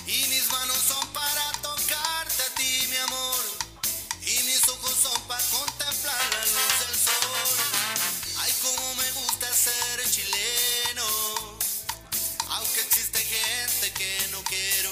Y mis manos son para tocarte a ti, mi amor. Y mis ojos son para contemplar la luz del sol. Ay, cómo me gusta ser chileno. Aunque existe gente que no quiero.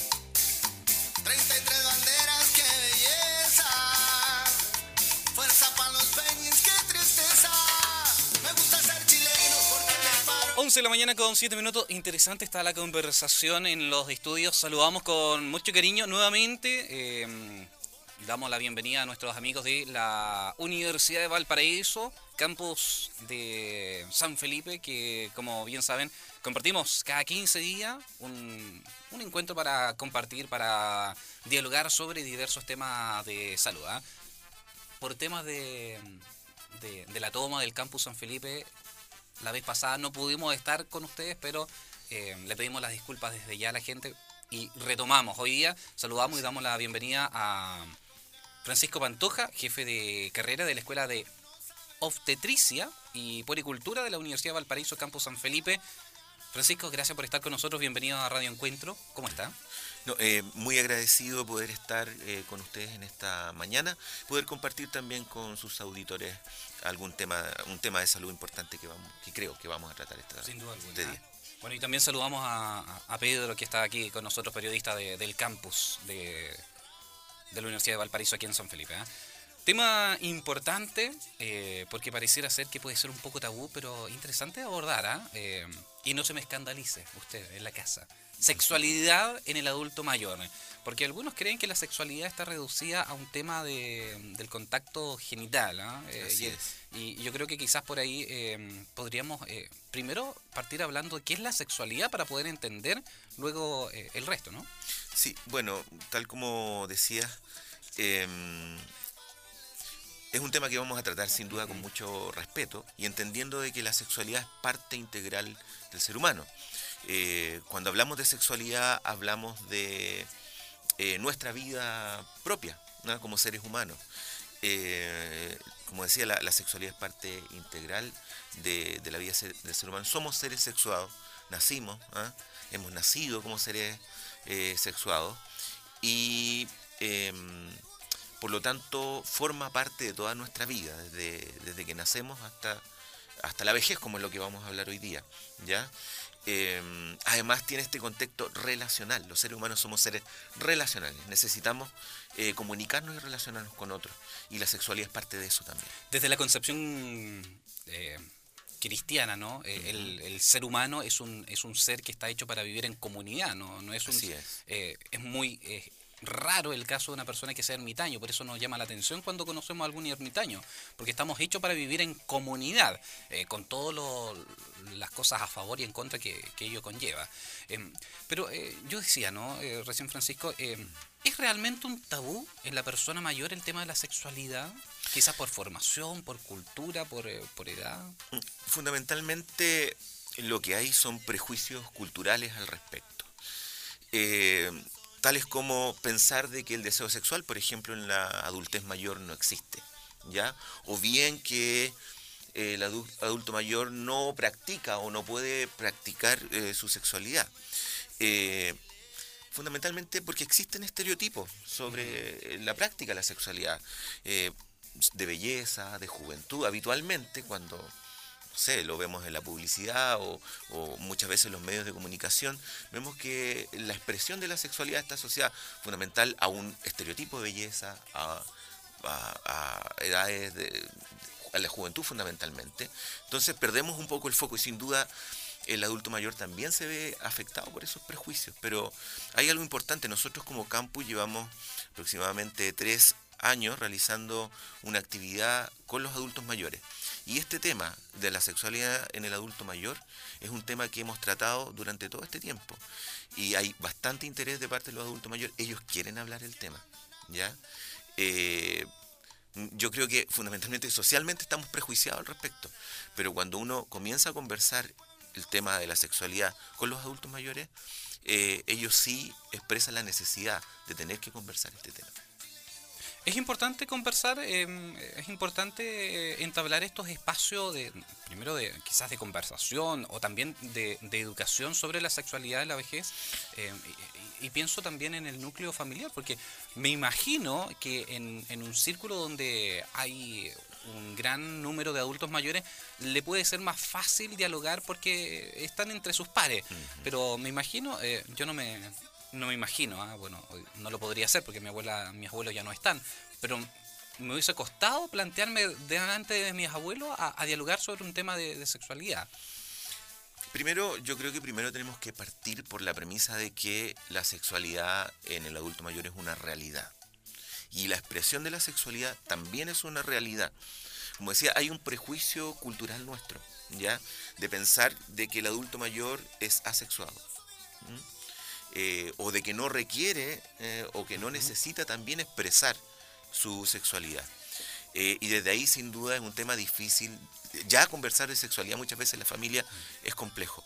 33 banderas, qué belleza. Fuerza para los peñis, qué tristeza. Me gusta ser chileno porque me paro. 11 de la mañana con 7 minutos. Interesante está la conversación en los estudios. Saludamos con mucho cariño nuevamente. Damos la bienvenida a nuestros amigos de la Universidad de Valparaíso, campus de San Felipe, que como bien saben, compartimos cada 15 días un encuentro para compartir, para dialogar sobre diversos temas de salud. Por temas de la toma del campus San Felipe, la vez pasada no pudimos estar con ustedes, pero le pedimos las disculpas desde ya a la gente y retomamos. Hoy día saludamos y damos la bienvenida a Francisco Pantoja, jefe de carrera de la Escuela de Obstetricia y Puericultura de la Universidad de Valparaíso, Campus San Felipe. Francisco, gracias por estar con nosotros. Bienvenido a Radio Encuentro. ¿Cómo está? No, muy agradecido poder estar con ustedes en esta mañana, poder compartir también con sus auditores un tema de salud importante que creo que vamos a tratar Sin duda este alguna. día. Bueno, y también saludamos a Pedro, que está aquí con nosotros, periodista del campus de la Universidad de Valparaíso aquí en San Felipe. Tema importante, porque pareciera ser que puede ser un poco tabú, pero interesante de abordar. Y no se me escandalice usted en la casa. Sexualidad en el adulto mayor. Porque algunos creen que la sexualidad está reducida a un tema del contacto genital. Así es. Y yo creo que quizás por ahí podríamos primero partir hablando de qué es la sexualidad para poder entender luego el resto, ¿no? Sí, bueno, tal como decías, es un tema que vamos a tratar sin duda con mucho respeto y entendiendo de que la sexualidad es parte integral del ser humano. Cuando hablamos de sexualidad hablamos de nuestra vida propia, ¿no? Como seres humanos. Como decía, la sexualidad es parte integral de la vida del ser humano. Somos seres sexuados, nacimos, hemos nacido como seres sexuados y por lo tanto forma parte de toda nuestra vida, desde que nacemos hasta la vejez, como es lo que vamos a hablar hoy día, ¿ya? Además tiene este contexto relacional. Los seres humanos somos seres relacionales, necesitamos comunicarnos y relacionarnos con otros, y la sexualidad es parte de eso también. Desde la concepción cristiana, ¿no? El ser humano es un ser que está hecho para vivir en comunidad, no es un, Así es. Es muy raro el caso de una persona que sea ermitaño, por eso nos llama la atención cuando conocemos a algún ermitaño, porque estamos hechos para vivir en comunidad, con todas las cosas a favor y en contra que ello conlleva. Pero yo decía, ¿no? Recién Francisco, ¿es realmente un tabú en la persona mayor el tema de la sexualidad? Quizás por formación, por cultura, por edad. Fundamentalmente lo que hay son prejuicios culturales al respecto. Tales como pensar de que el deseo sexual, por ejemplo, en la adultez mayor no existe, ¿ya? O bien que el adulto mayor no practica o no puede practicar su sexualidad. Fundamentalmente porque existen estereotipos sobre la práctica de la sexualidad, de belleza, de juventud. Habitualmente cuando lo vemos en la publicidad o muchas veces en los medios de comunicación, vemos que la expresión de la sexualidad está asociada fundamental a un estereotipo de belleza, a edades a la juventud fundamentalmente. Entonces perdemos un poco el foco y sin duda el adulto mayor también se ve afectado por esos prejuicios. Pero hay algo importante, nosotros como campus llevamos aproximadamente 3 años realizando una actividad con los adultos mayores. Y este tema de la sexualidad en el adulto mayor es un tema que hemos tratado durante todo este tiempo. Y hay bastante interés de parte de los adultos mayores. Ellos quieren hablar el tema, ¿ya? Yo creo que fundamentalmente socialmente estamos prejuiciados al respecto. Pero cuando uno comienza a conversar el tema de la sexualidad con los adultos mayores, ellos sí expresan la necesidad de tener que conversar este tema. Es importante conversar, es importante entablar estos espacios primero quizás de conversación o también de educación sobre la sexualidad de la vejez, y pienso también en el núcleo familiar, porque me imagino que en un círculo donde hay un gran número de adultos mayores le puede ser más fácil dialogar porque están entre sus pares, pero me imagino, yo no me imagino, bueno, no lo podría hacer porque mis abuelos ya no están, pero me hubiese costado plantearme delante de mis abuelos a dialogar sobre un tema de sexualidad. Primero, yo creo que primero tenemos que partir por la premisa de que la sexualidad en el adulto mayor es una realidad. Y la expresión de la sexualidad también es una realidad. Como decía, hay un prejuicio cultural nuestro, ¿ya? De pensar de que el adulto mayor es asexuado. O de que no requiere o que no necesita también expresar su sexualidad. Y desde ahí sin duda es un tema difícil. Ya conversar de sexualidad muchas veces en la familia es complejo.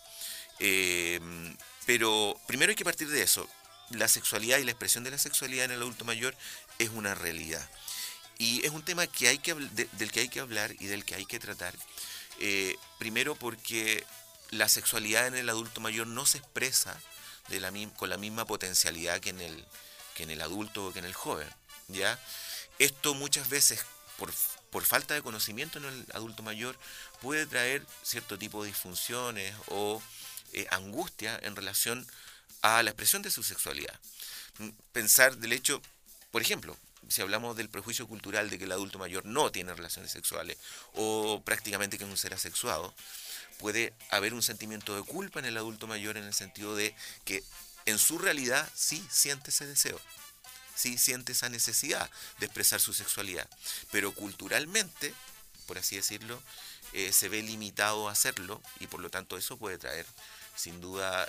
Pero primero hay que partir de eso. La sexualidad y la expresión de la sexualidad en el adulto mayor es una realidad. Y es un tema que del que hay que hablar y del que hay que tratar. Primero porque la sexualidad en el adulto mayor no se expresa con la misma potencialidad que en el adulto o que en el joven, ¿ya? Esto muchas veces, por falta de conocimiento en el adulto mayor, puede traer cierto tipo de disfunciones o angustia en relación a la expresión de su sexualidad. Pensar del hecho, por ejemplo, si hablamos del prejuicio cultural de que el adulto mayor no tiene relaciones sexuales o prácticamente que es un ser asexuado, puede haber un sentimiento de culpa en el adulto mayor en el sentido de que en su realidad sí siente ese deseo, sí siente esa necesidad de expresar su sexualidad, pero culturalmente, por así decirlo, se ve limitado a hacerlo y por lo tanto eso puede traer sin duda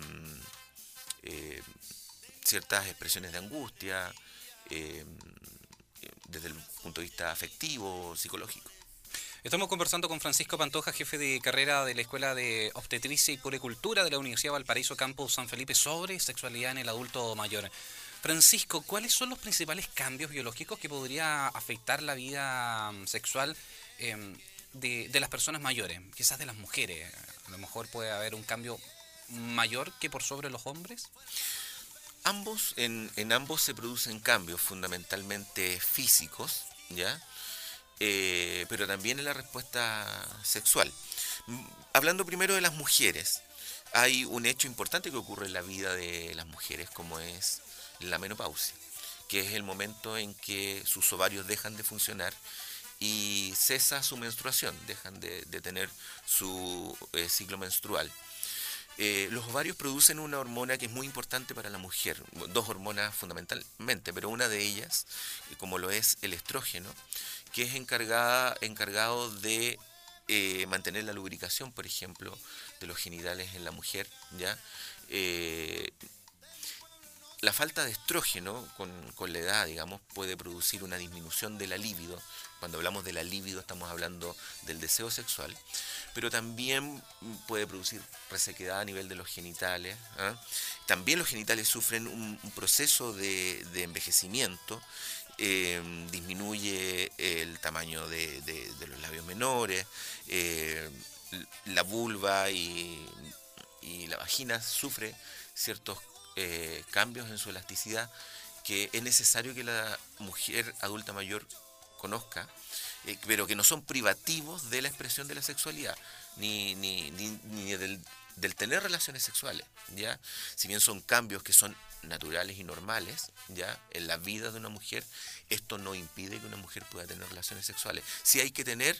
ciertas expresiones de angustia desde el punto de vista afectivo, psicológico. Estamos conversando con Francisco Pantoja, jefe de carrera de la Escuela de Obstetricia y Puericultura de la Universidad de Valparaíso, Campus San Felipe, sobre sexualidad en el adulto mayor. Francisco, ¿cuáles son los principales cambios biológicos que podría afectar la vida sexual de las personas mayores, quizás de las mujeres? A lo mejor puede haber un cambio mayor que por sobre los hombres. En ambos se producen cambios fundamentalmente físicos, ¿ya? Pero también en la respuesta sexual. Hablando primero de las mujeres, hay un hecho importante que ocurre en la vida de las mujeres, como es la menopausia, que es el momento en que sus ovarios dejan de funcionar y cesa su menstruación, dejan de tener su ciclo menstrual. Los ovarios producen una hormona que es muy importante para la mujer, dos hormonas fundamentalmente, pero una de ellas, como lo es el estrógeno, que es encargado de mantener la lubricación, por ejemplo, de los genitales en la mujer, ¿ya? La falta de estrógeno con la edad, digamos, puede producir una disminución de la libido. Cuando hablamos de la libido estamos hablando del deseo sexual, pero también puede producir resequedad a nivel de los genitales. También los genitales sufren un proceso de envejecimiento. Disminuye el tamaño de los labios menores, la vulva y la vagina sufre ciertos cambios en su elasticidad que es necesario que la mujer adulta mayor conozca, pero que no son privativos de la expresión de la sexualidad, ni del tener relaciones sexuales, ¿ya? Si bien son cambios que son naturales y normales, ¿ya? En la vida de una mujer, esto no impide que una mujer pueda tener relaciones sexuales. Sí hay que tener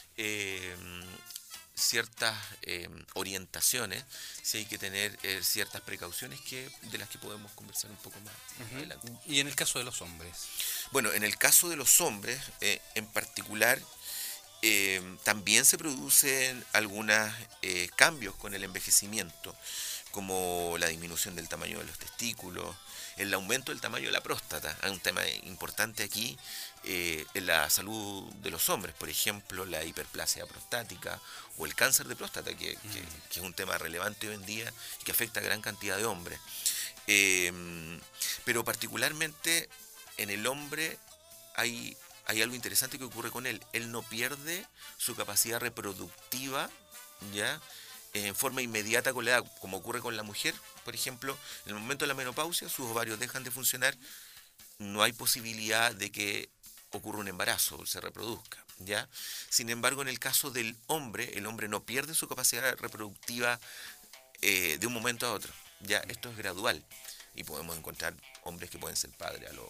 ciertas orientaciones, sí hay que tener ciertas precauciones de las que podemos conversar un poco más adelante. ¿Y en el caso de los hombres? Bueno, en el caso de los hombres, en particular, también se producen algunos cambios con el envejecimiento, como la disminución del tamaño de los testículos, el aumento del tamaño de la próstata. Hay un tema importante aquí en la salud de los hombres, por ejemplo, la hiperplasia prostática o el cáncer de próstata, que es un tema relevante hoy en día y que afecta a gran cantidad de hombres. Pero particularmente en el hombre hay algo interesante que ocurre con él. Él no pierde su capacidad reproductiva, ¿ya? En forma inmediata con la edad, como ocurre con la mujer, por ejemplo, en el momento de la menopausia, sus ovarios dejan de funcionar, no hay posibilidad de que ocurra un embarazo, se reproduzca, ¿ya? Sin embargo, en el caso del hombre, el hombre no pierde su capacidad reproductiva de un momento a otro, ¿ya? Esto es gradual y podemos encontrar hombres que pueden ser padres a los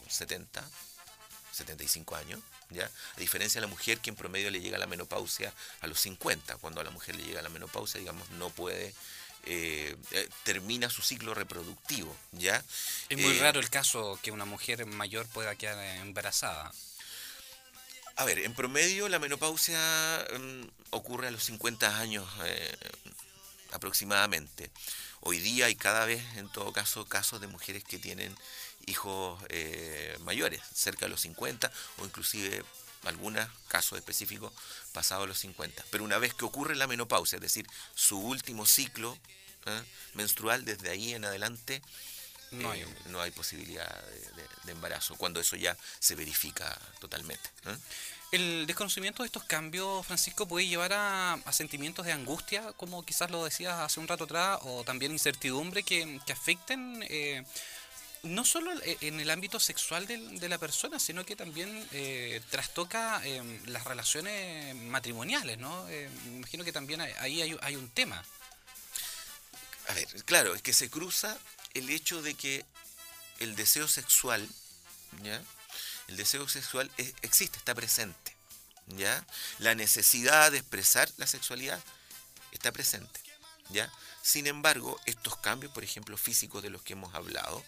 75 años, ¿ya? A diferencia de la mujer, que en promedio le llega la menopausia a los 50. Cuando a la mujer le llega la menopausia, digamos, no puede, termina su ciclo reproductivo, ¿ya? Es muy raro el caso que una mujer mayor pueda quedar embarazada. A ver, en promedio la menopausia ocurre a los 50 años aproximadamente. Hoy día hay cada vez, en todo caso, casos de mujeres que tienen hijos mayores, cerca de los 50, o inclusive algunos casos específicos pasados los 50. Pero una vez que ocurre la menopausia, es decir, su último ciclo menstrual, desde ahí en adelante no hay posibilidad de embarazo, cuando eso ya se verifica totalmente. El desconocimiento de estos cambios, Francisco, puede llevar a sentimientos de angustia, como quizás lo decías hace un rato atrás, o también incertidumbre que afecten no solo en el ámbito sexual de la persona, sino que también trastoca las relaciones matrimoniales, ¿no? Me imagino que también ahí hay un tema. A ver, claro, es que se cruza el hecho de que el deseo sexual, ¿ya? El deseo sexual existe, está presente, ¿ya? La necesidad de expresar la sexualidad está presente, ¿ya? Sin embargo, estos cambios, por ejemplo, físicos de los que hemos hablado,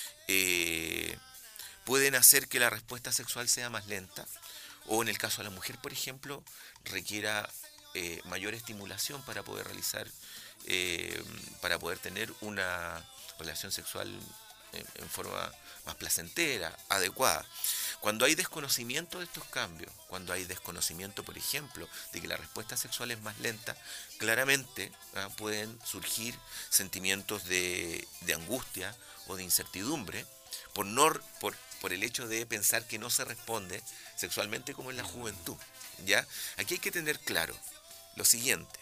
pueden hacer que la respuesta sexual sea más lenta, o en el caso de la mujer, por ejemplo, requiera mayor estimulación para poder realizar, para poder tener una relación sexual en forma más placentera, adecuada. Cuando hay desconocimiento de estos cambios, cuando hay desconocimiento, por ejemplo, de que la respuesta sexual es más lenta, claramente pueden surgir sentimientos de angustia o de incertidumbre por el hecho de pensar que no se responde sexualmente como en la juventud, ¿ya? Aquí hay que tener claro lo siguiente.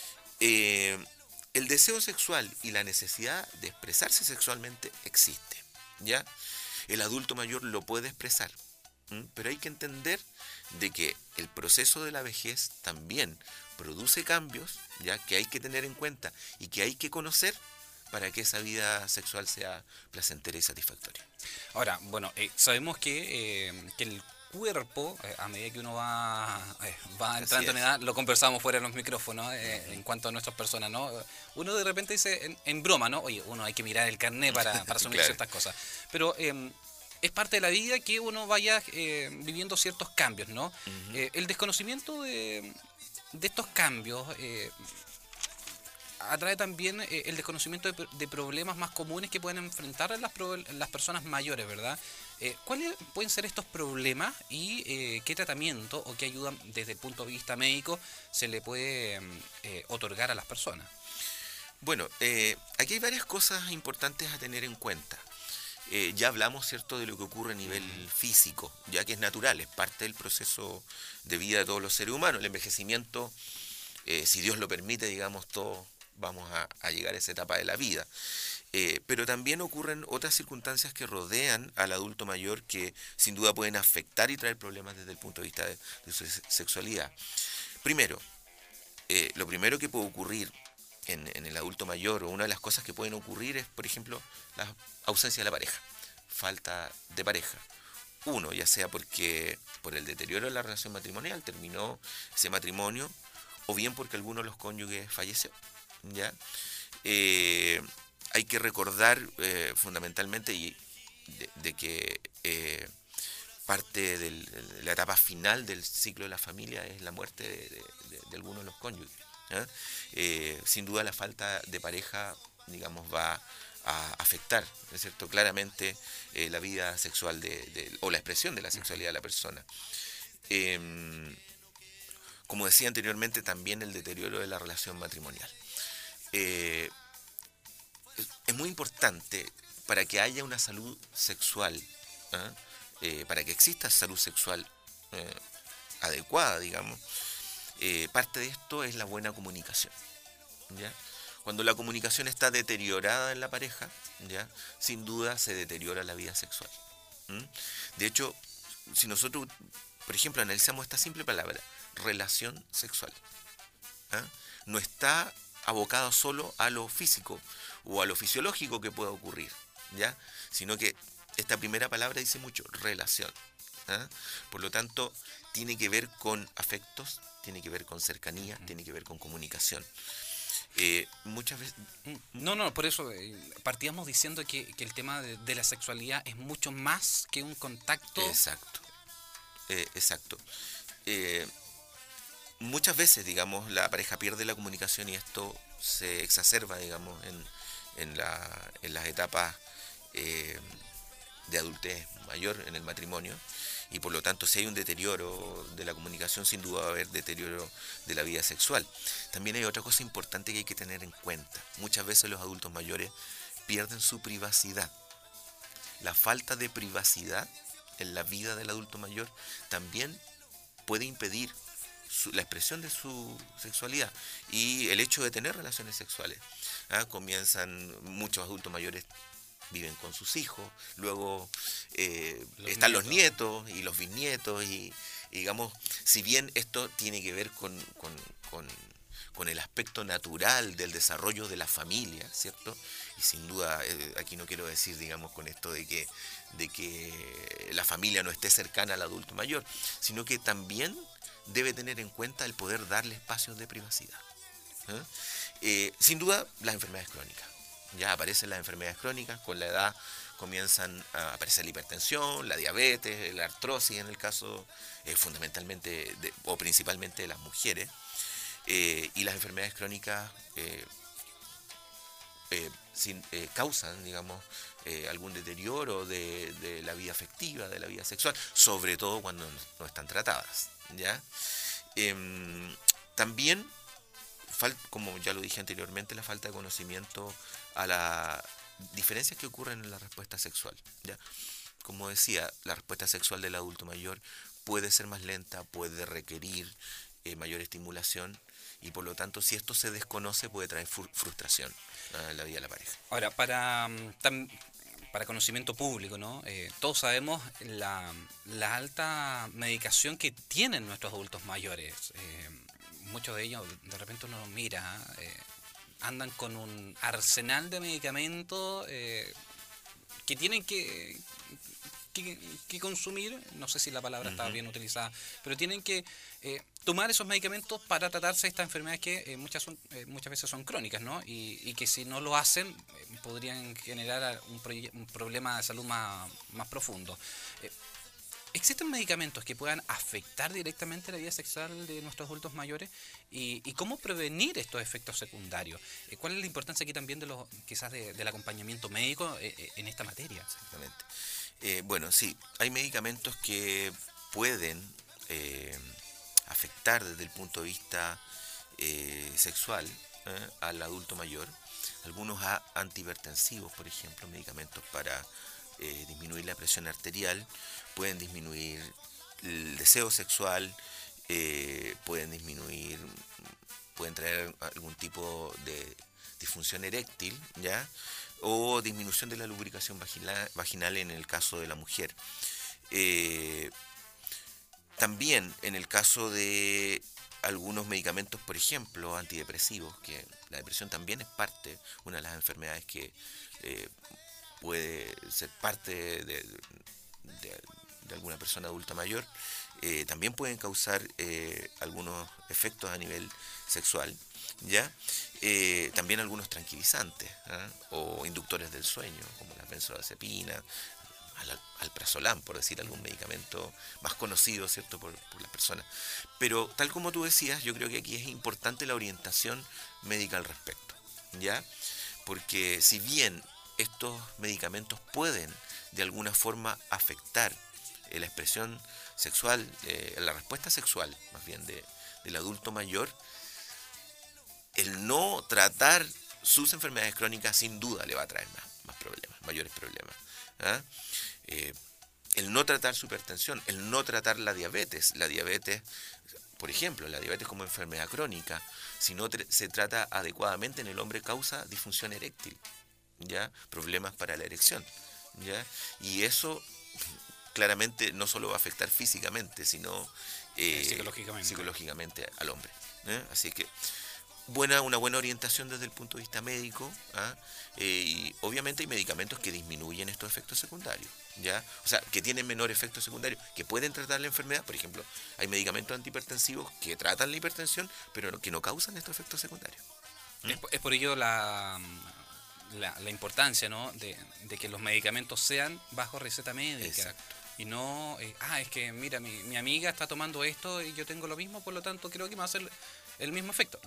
El deseo sexual y la necesidad de expresarse sexualmente existe, ¿ya? El adulto mayor lo puede expresar, pero hay que entender de que el proceso de la vejez también produce cambios, ya, que hay que tener en cuenta y que hay que conocer para que esa vida sexual sea placentera y satisfactoria. Ahora, bueno, sabemos que el cuerpo, a medida que uno va entrando en edad, lo conversamos fuera de los micrófonos, en cuanto a nuestras personas, ¿no? Uno de repente dice, en broma, ¿no? Oye, uno hay que mirar el carnet para asumir Claro. ciertas cosas. Pero es parte de la vida que uno vaya viviendo ciertos cambios, ¿no? El desconocimiento de estos cambios atrae también el desconocimiento de problemas más comunes que pueden enfrentar las personas mayores, ¿verdad? ¿Cuáles pueden ser estos problemas y qué tratamiento o qué ayuda desde el punto de vista médico se le puede otorgar a las personas? Bueno, aquí hay varias cosas importantes a tener en cuenta. Ya hablamos, ¿cierto?, de lo que ocurre a nivel físico, ya que es natural, es parte del proceso de vida de todos los seres humanos. El envejecimiento, si Dios lo permite, digamos, todos vamos a llegar a esa etapa de la vida. Pero también ocurren otras circunstancias que rodean al adulto mayor que sin duda pueden afectar y traer problemas desde el punto de vista de su sexualidad. Primero, lo primero que puede ocurrir en el adulto mayor, o una de las cosas que pueden ocurrir es, por ejemplo, la ausencia de la pareja, falta de pareja. Uno, ya sea porque por el deterioro de la relación matrimonial terminó ese matrimonio, o bien porque alguno de los cónyuges falleció, ¿ya? Hay que recordar fundamentalmente de que parte de la etapa final del ciclo de la familia es la muerte de alguno de los cónyuges. Sin duda la falta de pareja, digamos, va a afectar, ¿no es cierto?, claramente la vida sexual o la expresión de la sexualidad de la persona. Como decía anteriormente, también el deterioro de la relación matrimonial. Es muy importante para que haya una salud sexual para que exista salud sexual adecuada, digamos, parte de esto es la buena comunicación, ¿ya? Cuando la comunicación está deteriorada en la pareja, ¿ya? Sin duda se deteriora la vida sexual. De hecho, si nosotros, por ejemplo, analizamos esta simple palabra, relación sexual, ¿ah? No está abocado solo a lo físico o a lo fisiológico que pueda ocurrir, ¿ya? Sino que esta primera palabra dice mucho, relación, ¿ah? Por lo tanto, tiene que ver con afectos, tiene que ver con cercanía, tiene que ver con comunicación. Muchas veces... No, por eso partíamos diciendo que el tema de la sexualidad es mucho más que un contacto. Exacto, exacto. Muchas veces, digamos, la pareja pierde la comunicación y esto se exacerba, digamos, en las etapas de adultez mayor en el matrimonio. Y por lo tanto, si hay un deterioro de la comunicación, sin duda va a haber deterioro de la vida sexual. También hay otra cosa importante que hay que tener en cuenta. Muchas veces los adultos mayores pierden su privacidad. La falta de privacidad en la vida del adulto mayor también puede impedir la expresión de su sexualidad y el hecho de tener relaciones sexuales. Comienzan muchos adultos mayores viven con sus hijos, luego están los nietos y los bisnietos y digamos, si bien esto tiene que ver con el aspecto natural del desarrollo de la familia, ¿cierto? Y sin duda, aquí no quiero decir, digamos, con esto de que la familia no esté cercana al adulto mayor, sino que también debe tener en cuenta el poder darle espacios de privacidad. Sin duda, las enfermedades crónicas. Ya aparecen las enfermedades crónicas, con la edad comienzan a aparecer la hipertensión, la diabetes, la artrosis en el caso fundamentalmente o principalmente de las mujeres, y las enfermedades crónicas causan, digamos, algún deterioro de la vida afectiva, de la vida sexual, sobre todo cuando no están tratadas, ¿ya? También, como ya lo dije anteriormente, la falta de conocimiento a las diferencias que ocurren en la respuesta sexual, ¿ya? Como decía, la respuesta sexual del adulto mayor puede ser más lenta, puede requerir mayor estimulación y por lo tanto si esto se desconoce puede traer frustración a la vida de la pareja. Ahora, para conocimiento público, ¿no? Todos sabemos la alta medicación que tienen nuestros adultos mayores. Muchos de ellos, de repente uno los mira, andan con un arsenal de medicamentos que tienen que consumir, no sé si la palabra está bien utilizada, pero tienen que tomar esos medicamentos para tratarse de estas enfermedades que muchas veces son crónicas, ¿no? Y que si no lo hacen podrían generar un problema de salud más profundo. ¿Existen medicamentos que puedan afectar directamente la vida sexual de nuestros adultos mayores? ¿Y cómo prevenir estos efectos secundarios? ¿Cuál es la importancia aquí también quizás del acompañamiento médico en esta materia? Exactamente. Bueno, sí, hay medicamentos que pueden afectar desde el punto de vista sexual al adulto mayor. Algunos antihipertensivos, por ejemplo, medicamentos para disminuir la presión arterial, pueden disminuir el deseo sexual, pueden traer algún tipo de disfunción eréctil, ¿ya? O disminución de la lubricación vaginal en el caso de la mujer. También en el caso de algunos medicamentos, por ejemplo, antidepresivos, que la depresión también es una de las enfermedades que puede ser parte de alguna persona adulta mayor, también pueden causar algunos efectos a nivel sexual, ¿ya? También algunos tranquilizantes o inductores del sueño, como la benzodiazepina, alprazolam, por decir algún medicamento más conocido, ¿cierto?, por las personas. Pero tal como tú decías, yo creo que aquí es importante la orientación médica al respecto, ¿ya? Porque si bien estos medicamentos pueden de alguna forma afectar la expresión sexual, la respuesta sexual más bien del adulto mayor, el no tratar sus enfermedades crónicas sin duda le va a traer más problemas, mayores problemas. el no tratar su hipertensión, el no tratar la diabetes, por ejemplo, la diabetes como enfermedad crónica, si no se trata adecuadamente en el hombre causa disfunción eréctil, ¿ya? Problemas para la erección, ¿ya? Y eso claramente no solo va a afectar físicamente, sino psicológicamente al hombre, ¿eh? Así que una buena orientación desde el punto de vista médico, ¿ah? Y obviamente hay medicamentos que disminuyen estos efectos secundarios, ¿ya? O sea, que tienen menor efecto secundario, que pueden tratar la enfermedad. Por ejemplo, hay medicamentos antihipertensivos que tratan la hipertensión, pero que no causan estos efectos secundarios. Es por ello la importancia, ¿no? de que los medicamentos sean bajo receta médica. Exacto. Y no, es que mira, mi amiga está tomando esto y yo tengo lo mismo, por lo tanto creo que me va a hacer el mismo efecto.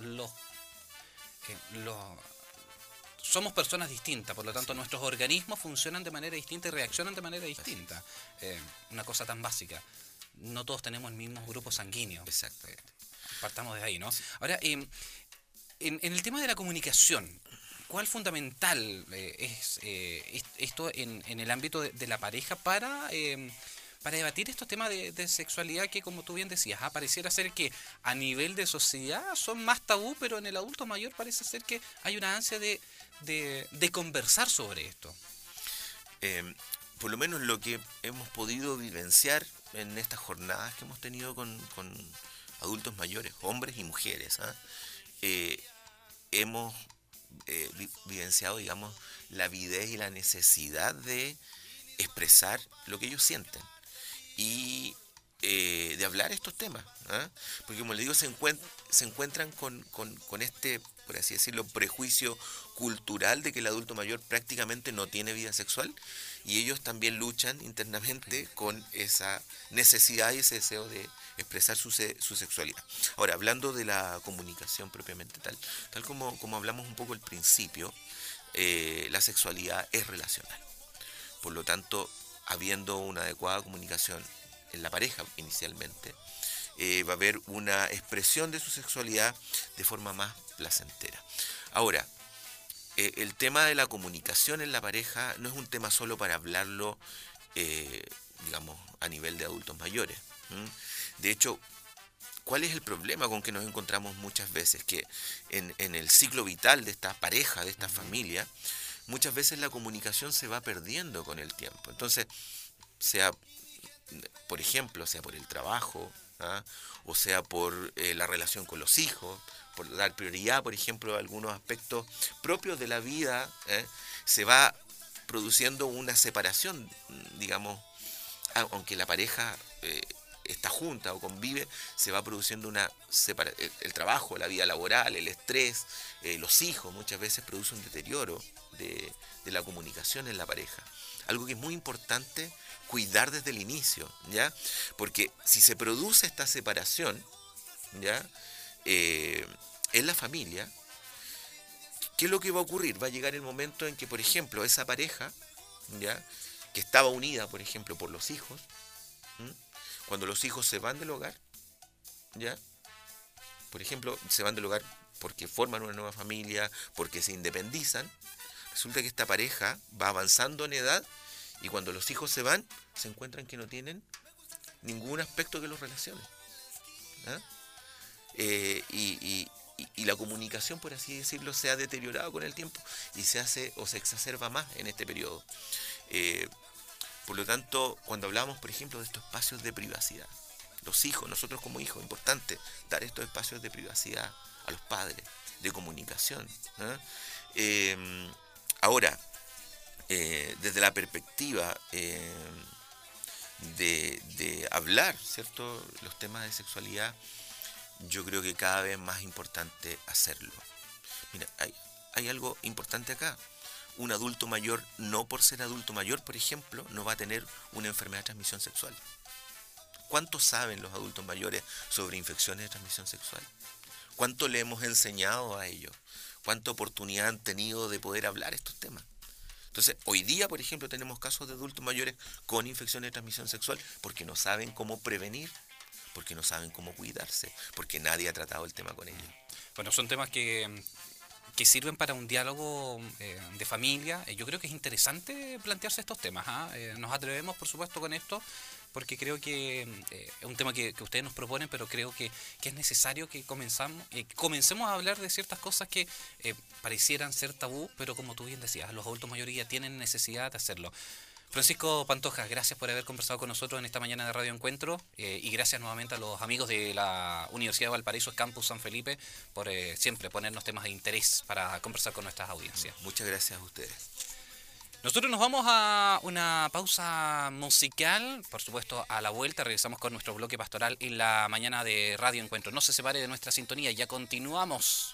Somos personas distintas, por lo tanto nuestros organismos funcionan de manera distinta y reaccionan de manera distinta. Una cosa tan básica. No todos tenemos el mismo grupo sanguíneo. Exacto. Partamos de ahí, ¿no? Ahora, en el tema de la comunicación, ¿cuál fundamental es esto en el ámbito de la pareja para debatir estos temas de sexualidad que, como tú bien decías, pareciera ser que a nivel de sociedad son más tabú, pero en el adulto mayor parece ser que hay una ansia de conversar sobre esto? Por lo menos lo que hemos podido vivenciar en estas jornadas que hemos tenido con adultos mayores, hombres y mujeres, hemos vivenciado, digamos, la avidez y la necesidad de expresar lo que ellos sienten y de hablar estos temas, porque, como les digo, se encuentran con este, por así decirlo, prejuicio cultural de que el adulto mayor prácticamente no tiene vida sexual, y ellos también luchan internamente con esa necesidad y ese deseo de expresar su sexualidad. Ahora, hablando de la comunicación propiamente tal como hablamos un poco al principio, la sexualidad es relacional. Por lo tanto, habiendo una adecuada comunicación en la pareja inicialmente, va a haber una expresión de su sexualidad de forma más placentera. Ahora, el tema de la comunicación en la pareja no es un tema solo para hablarlo, digamos, a nivel de adultos mayores. De hecho, ¿cuál es el problema con que nos encontramos muchas veces? Que en el ciclo vital de esta pareja, de esta familia, muchas veces la comunicación se va perdiendo con el tiempo. Entonces, sea, por ejemplo, sea por el trabajo, o sea por la relación con los hijos, por dar prioridad, por ejemplo, a algunos aspectos propios de la vida, se va produciendo una separación, digamos, aunque la pareja está junta o convive, se va produciendo una separación. El trabajo, la vida laboral, el estrés, los hijos muchas veces producen un deterioro de la comunicación en la pareja. Algo que es muy importante cuidar desde el inicio, ¿ya? Porque si se produce esta separación, ¿ya? En la familia, ¿qué es lo que va a ocurrir? Va a llegar el momento en que, por ejemplo, esa pareja, ¿ya? Que estaba unida, por ejemplo, por los hijos, cuando los hijos se van del hogar, ¿ya? Por ejemplo, se van del hogar porque forman una nueva familia, porque se independizan, resulta que esta pareja va avanzando en edad y cuando los hijos se van, se encuentran que no tienen ningún aspecto que los relacione. Y la comunicación, por así decirlo, se ha deteriorado con el tiempo y se hace o se exacerba más en este periodo. Por lo tanto, cuando hablamos, por ejemplo, de estos espacios de privacidad, los hijos, nosotros como hijos, importante dar estos espacios de privacidad a los padres, de comunicación. Ahora, desde la perspectiva de hablar, ¿cierto?, los temas de sexualidad, yo creo que cada vez es más importante hacerlo. Mira, hay algo importante acá. Un adulto mayor, no por ser adulto mayor, por ejemplo, no va a tener una enfermedad de transmisión sexual. ¿Cuánto saben los adultos mayores sobre infecciones de transmisión sexual? ¿Cuánto le hemos enseñado a ellos? ¿Cuánta oportunidad han tenido de poder hablar estos temas? Entonces, hoy día, por ejemplo, tenemos casos de adultos mayores con infecciones de transmisión sexual porque no saben cómo prevenir, porque no saben cómo cuidarse, porque nadie ha tratado el tema con ellos. Bueno, son temas que que sirven para un diálogo de familia. Yo creo que es interesante plantearse estos temas. ¿Ah? Nos atrevemos, por supuesto, con esto, porque creo que es un tema que ustedes nos proponen, pero creo que es necesario que comencemos a hablar de ciertas cosas que parecieran ser tabú, pero como tú bien decías, los adultos mayores ya tienen necesidad de hacerlo. Francisco Pantoja, gracias por haber conversado con nosotros en esta mañana de Radio Encuentro, y gracias nuevamente a los amigos de la Universidad de Valparaíso, Campus San Felipe, por siempre ponernos temas de interés para conversar con nuestras audiencias. Muchas gracias a ustedes. Nosotros nos vamos a una pausa musical, por supuesto a la vuelta regresamos con nuestro bloque pastoral en la mañana de Radio Encuentro. No se separe de nuestra sintonía, ya continuamos.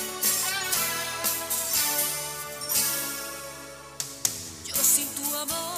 Sin tu amor